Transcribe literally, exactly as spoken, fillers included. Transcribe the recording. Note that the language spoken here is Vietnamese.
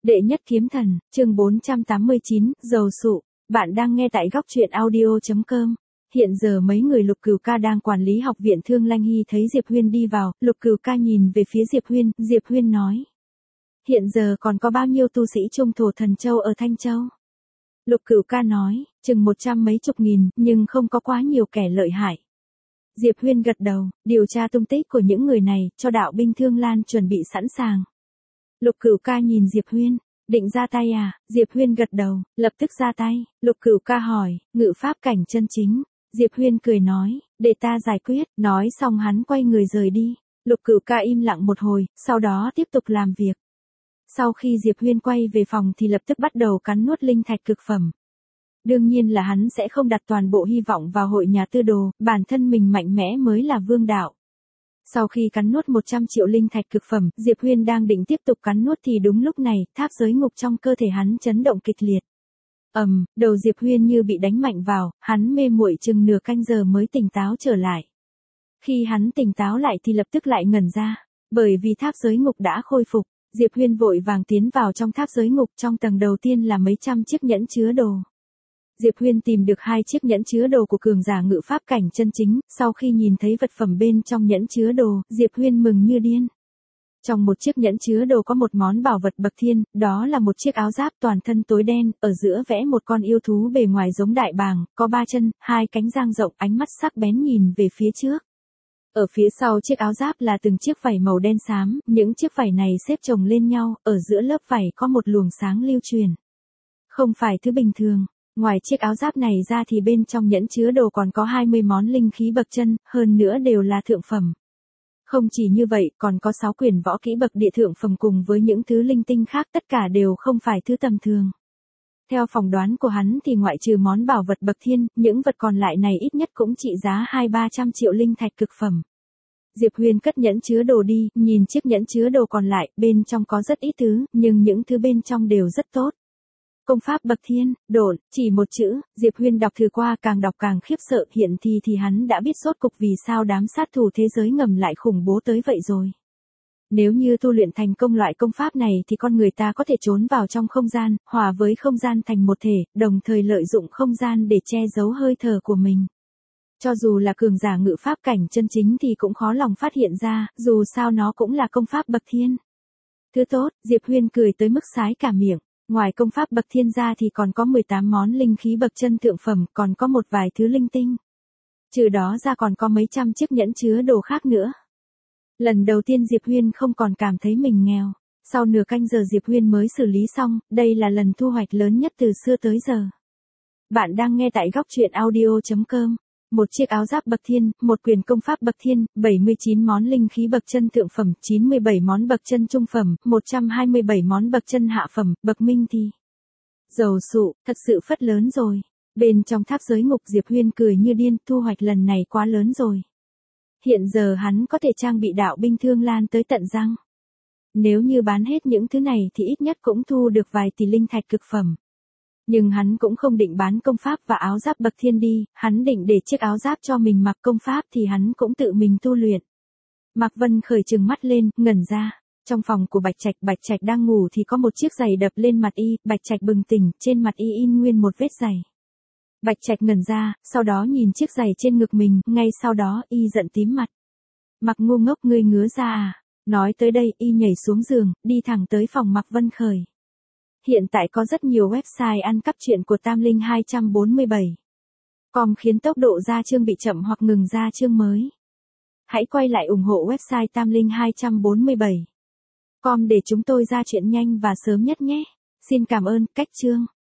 Đệ nhất kiếm thần, chương bốn trăm tám mươi chín, dầu sụ. Bạn đang nghe tại góc truyện audio chấm com. Hiện giờ mấy người Lục Cửu Ca đang quản lý học viện Thương Lanh Hy thấy Diệp Huyên đi vào, Lục Cửu Ca nhìn về phía Diệp Huyên, Diệp Huyên nói. Hiện giờ còn có bao nhiêu tu sĩ trung thổ thần châu ở Thanh Châu? Lục Cửu Ca nói, chừng một trăm mấy chục nghìn, nhưng không có quá nhiều kẻ lợi hại. Diệp Huyên gật đầu, điều tra tung tích của những người này, cho đạo binh Thương Lan chuẩn bị sẵn sàng. Lục Cửu Ca nhìn Diệp Huyên, định ra tay à? Diệp Huyên gật đầu, lập tức ra tay. Lục Cửu Ca hỏi, ngự pháp cảnh chân chính. Diệp Huyên cười nói, để ta giải quyết. Nói xong hắn quay người rời đi. Lục Cửu Ca im lặng một hồi, sau đó tiếp tục làm việc. Sau khi Diệp Huyên quay về phòng thì lập tức bắt đầu cắn nuốt linh thạch cực phẩm. Đương nhiên là hắn sẽ không đặt toàn bộ hy vọng vào hội nhà tư đồ, bản thân mình mạnh mẽ mới là vương đạo. Sau khi cắn nuốt một trăm triệu linh thạch cực phẩm, Diệp Huyên đang định tiếp tục cắn nuốt thì đúng lúc này, tháp giới ngục trong cơ thể hắn chấn động kịch liệt. Ầm, um, đầu Diệp Huyên như bị đánh mạnh vào, hắn mê muội chừng nửa canh giờ mới tỉnh táo trở lại. Khi hắn tỉnh táo lại thì lập tức lại ngẩn ra, bởi vì tháp giới ngục đã khôi phục. Diệp Huyên vội vàng tiến vào trong tháp giới ngục, trong tầng đầu tiên là mấy trăm chiếc nhẫn chứa đồ. Diệp Huyên tìm được hai chiếc nhẫn chứa đồ của cường giả ngự pháp cảnh chân chính, sau khi nhìn thấy vật phẩm bên trong nhẫn chứa đồ, Diệp Huyên mừng như điên. Trong một chiếc nhẫn chứa đồ có một món bảo vật bậc thiên, đó là một chiếc áo giáp toàn thân tối đen, ở giữa vẽ một con yêu thú bề ngoài giống đại bàng, có ba chân, hai cánh dang rộng, ánh mắt sắc bén nhìn về phía trước. Ở phía sau chiếc áo giáp là từng chiếc vảy màu đen xám, những chiếc vảy này xếp chồng lên nhau, ở giữa lớp vảy có một luồng sáng lưu truyền. Không phải thứ bình thường. Ngoài chiếc áo giáp này ra thì bên trong nhẫn chứa đồ còn có hai mươi món linh khí bậc chân, hơn nữa đều là thượng phẩm. Không chỉ như vậy, còn có sáu quyển võ kỹ bậc địa thượng phẩm cùng với những thứ linh tinh khác, tất cả đều không phải thứ tầm thường. Theo phỏng đoán của hắn thì ngoại trừ món bảo vật bậc thiên, những vật còn lại này ít nhất cũng trị giá hai ba trăm triệu linh thạch cực phẩm. Diệp Huyên cất nhẫn chứa đồ đi, nhìn chiếc nhẫn chứa đồ còn lại, bên trong có rất ít thứ, nhưng những thứ bên trong đều rất tốt. Công pháp bậc thiên, độn, chỉ một chữ, Diệp Huyên đọc thử qua càng đọc càng khiếp sợ, hiện thì thì hắn đã biết rốt cục vì sao đám sát thủ thế giới ngầm lại khủng bố tới vậy rồi. Nếu như tu luyện thành công loại công pháp này thì con người ta có thể trốn vào trong không gian, hòa với không gian thành một thể, đồng thời lợi dụng không gian để che giấu hơi thở của mình. Cho dù là cường giả ngự pháp cảnh chân chính thì cũng khó lòng phát hiện ra, dù sao nó cũng là công pháp bậc thiên. Thứ tốt, Diệp Huyên cười tới mức sái cả miệng. Ngoài công pháp bậc thiên ra thì còn có mười tám món linh khí bậc chân thượng phẩm, còn có một vài thứ linh tinh. Trừ đó ra còn có mấy trăm chiếc nhẫn chứa đồ khác nữa. Lần đầu tiên Diệp Huyên không còn cảm thấy mình nghèo. Sau nửa canh giờ Diệp Huyên mới xử lý xong, đây là lần thu hoạch lớn nhất từ xưa tới giờ. Bạn đang nghe tại góc truyện audio chấm com. Một chiếc áo giáp bậc thiên, một quyển công pháp bậc thiên, bảy mươi chín món linh khí bậc chân thượng phẩm, chín mươi bảy món bậc chân trung phẩm, một trăm hai mươi bảy món bậc chân hạ phẩm, bậc minh thì. Dầu sụ, thật sự phất lớn rồi. Bên trong tháp giới ngục Diệp Huyên cười như điên, thu hoạch lần này quá lớn rồi. Hiện giờ hắn có thể trang bị đạo binh Thương Lan tới tận răng. Nếu như bán hết những thứ này thì ít nhất cũng thu được vài tỷ linh thạch cực phẩm. Nhưng hắn cũng không định bán công pháp và áo giáp bậc thiên đi, hắn định để chiếc áo giáp cho mình mặc, công pháp thì hắn cũng tự mình tu luyện. Mạc Vân Khởi trừng mắt lên, ngẩn ra. Trong phòng của Bạch Trạch, Bạch Trạch đang ngủ thì có một chiếc giày đập lên mặt y, Bạch Trạch bừng tỉnh, trên mặt y in nguyên một vết giày. Bạch Trạch ngẩn ra, sau đó nhìn chiếc giày trên ngực mình, ngay sau đó y giận tím mặt. Mạc ngu ngốc, ngươi ngứa ra à? Nói tới đây y nhảy xuống giường, đi thẳng tới phòng Mạc Vân Khởi. Hiện tại có rất nhiều website ăn cắp truyện của Tam Linh hai bốn bảy. Com khiến tốc độ ra chương bị chậm hoặc ngừng ra chương mới. Hãy quay lại ủng hộ website Tam Linh hai bốn bảy. Com để chúng tôi ra chuyện nhanh và sớm nhất nhé. Xin cảm ơn, cách chương.